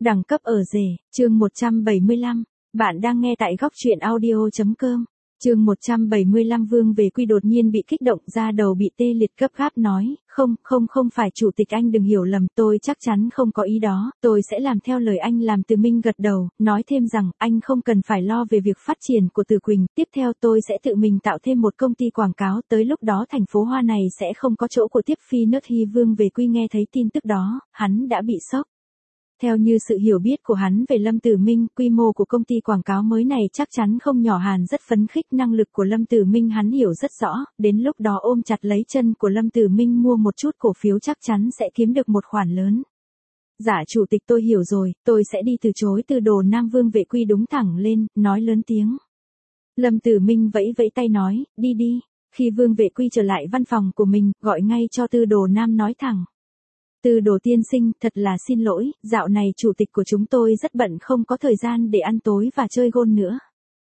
Đẳng cấp ở rể, chương 175. Bạn đang nghe tại góc truyện audio.com. Chương 175 Vương về Quy đột nhiên bị kích động, da đầu bị tê liệt, gấp gáp nói, không phải chủ tịch, anh đừng hiểu lầm, tôi chắc chắn không có ý đó, tôi sẽ làm theo lời anh làm. Từ Minh gật đầu, nói thêm rằng, anh không cần phải lo về việc phát triển của Từ Quỳnh, tiếp theo tôi sẽ tự mình tạo thêm một công ty quảng cáo, tới lúc đó thành phố Hoa này sẽ không có chỗ của tiếp phi nớt hy. Vương về Quy nghe thấy tin tức đó, hắn đã bị sốc. Theo như sự hiểu biết của hắn về Lâm Tử Minh, quy mô của công ty quảng cáo mới này chắc chắn không nhỏ. Hàn rất phấn khích, năng lực của Lâm Tử Minh hắn hiểu rất rõ, đến lúc đó ôm chặt lấy chân của Lâm Tử Minh mua một chút cổ phiếu chắc chắn sẽ kiếm được một khoản lớn. Dạ chủ tịch, tôi hiểu rồi, tôi sẽ đi từ chối Từ Đồ Nam. Vương Vệ Quy đúng thẳng lên, nói lớn tiếng. Lâm Tử Minh vẫy vẫy tay nói, đi đi. Khi Vương Vệ Quy trở lại văn phòng của mình, gọi ngay cho Từ Đồ Nam nói thẳng. Từ Đồ tiên sinh, thật là xin lỗi, dạo này chủ tịch của chúng tôi rất bận, không có thời gian để ăn tối và chơi gôn nữa.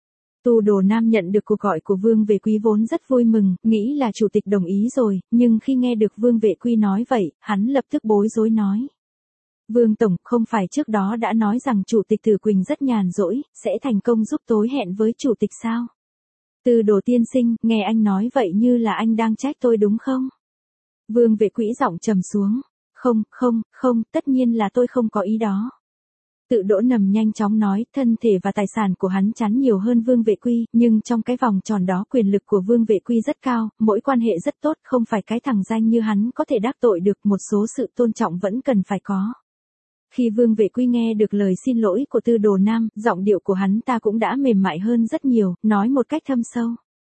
Từ Đồ Nam nhận được cuộc gọi của Vương Vệ Quy vốn rất vui mừng, nghĩ là chủ tịch đồng ý rồi, nhưng khi nghe được Vương Vệ Quy nói vậy, hắn lập tức bối rối nói. Vương Tổng, không phải trước đó đã nói rằng chủ tịch Từ Quỳnh rất nhàn rỗi, sẽ thành công giúp tối hẹn với chủ tịch sao? Từ Đồ tiên sinh, nghe anh nói vậy như là anh đang trách tôi đúng không? Vương Vệ Quy giọng trầm xuống. Không, tất nhiên là tôi không có ý đó. Tự Đỗ Nầm nhanh chóng nói, thân thể và tài sản của hắn chán nhiều hơn Vương Vệ Quy, nhưng trong cái vòng tròn đó quyền lực của Vương Vệ Quy rất cao, mỗi quan hệ rất tốt, không phải cái thằng danh như hắn có thể đắc tội được, một số sự tôn trọng vẫn cần phải có. Khi Vương Vệ Quy nghe được lời xin lỗi của Từ Đồ Nam, giọng điệu của hắn ta cũng đã mềm mại hơn rất nhiều, nói một cách thâm sâu.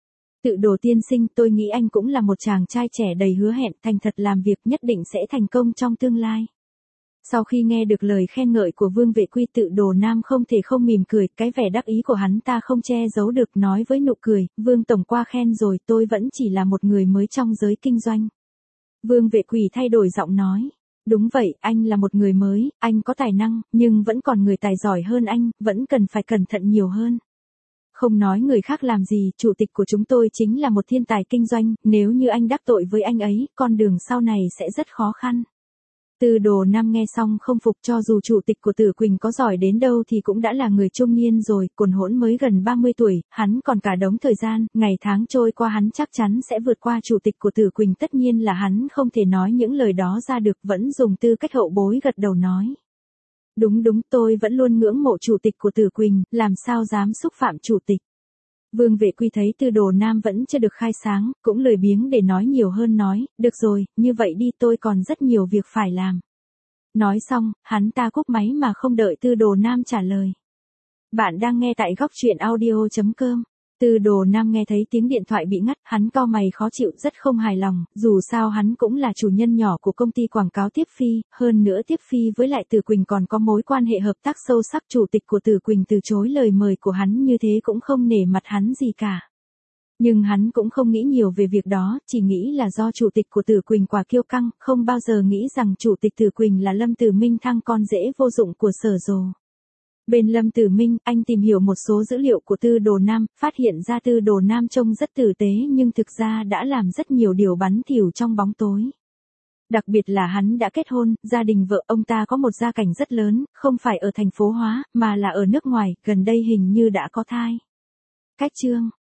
Từ Đồ tiên sinh, tôi nghĩ anh cũng là một chàng trai trẻ đầy hứa hẹn, thành thật làm việc nhất định sẽ thành công trong tương lai. Sau khi nghe được lời khen ngợi của Vương Vệ Quy, Từ Đồ Nam không thể không mỉm cười, cái vẻ đắc ý của hắn ta không che giấu được, nói với nụ cười, Vương Tổng qua khen rồi, tôi vẫn chỉ là một người mới trong giới kinh doanh. Vương Vệ Quy thay đổi giọng nói. Đúng vậy, anh là một người mới, anh có tài năng, nhưng vẫn còn người tài giỏi hơn anh, vẫn cần phải cẩn thận nhiều hơn. Không nói người khác làm gì, chủ tịch của chúng tôi chính là một thiên tài kinh doanh, nếu như anh đắc tội với anh ấy, con đường sau này sẽ rất khó khăn. Từ Đồ Nam nghe xong không phục, cho dù chủ tịch của Từ Quỳnh có giỏi đến đâu thì cũng đã là người trung niên rồi, cồn hỗn mới gần 30 tuổi, hắn còn cả đống thời gian, ngày tháng trôi qua hắn chắc chắn sẽ vượt qua chủ tịch của Từ Quỳnh, tất nhiên là hắn không thể nói những lời đó ra được, vẫn dùng tư cách hậu bối gật đầu nói. Đúng, tôi vẫn luôn ngưỡng mộ chủ tịch của Từ Quỳnh, làm sao dám xúc phạm chủ tịch. Vương Vệ Quy thấy Từ Đồ Nam vẫn chưa được khai sáng, cũng lười biếng để nói nhiều hơn, nói, được rồi, như vậy đi, tôi còn rất nhiều việc phải làm. Nói xong, hắn ta cúp máy mà không đợi Từ Đồ Nam trả lời. Bạn đang nghe tại góc truyện audio.com. Từ Đồ Nam nghe thấy tiếng điện thoại bị ngắt, hắn cau mày khó chịu, rất không hài lòng, dù sao hắn cũng là chủ nhân nhỏ của công ty quảng cáo Tiếp Phi, hơn nữa Tiếp Phi với lại Từ Quỳnh còn có mối quan hệ hợp tác sâu sắc, chủ tịch của Từ Quỳnh từ chối lời mời của hắn như thế cũng không nể mặt hắn gì cả. Nhưng hắn cũng không nghĩ nhiều về việc đó, chỉ nghĩ là do chủ tịch của Từ Quỳnh quá kiêu căng, không bao giờ nghĩ rằng chủ tịch Từ Quỳnh là Lâm Tử Minh, thằng con rể vô dụng của Sở Rồ. Bên Lâm Tử Minh, anh tìm hiểu một số dữ liệu của Từ Đồ Nam, phát hiện ra Từ Đồ Nam trông rất tử tế nhưng thực ra đã làm rất nhiều điều bẩn thỉu trong bóng tối. Đặc biệt là hắn đã kết hôn, gia đình vợ ông ta có một gia cảnh rất lớn, không phải ở thành phố Hóa, mà là ở nước ngoài, gần đây hình như đã có thai. Cách chương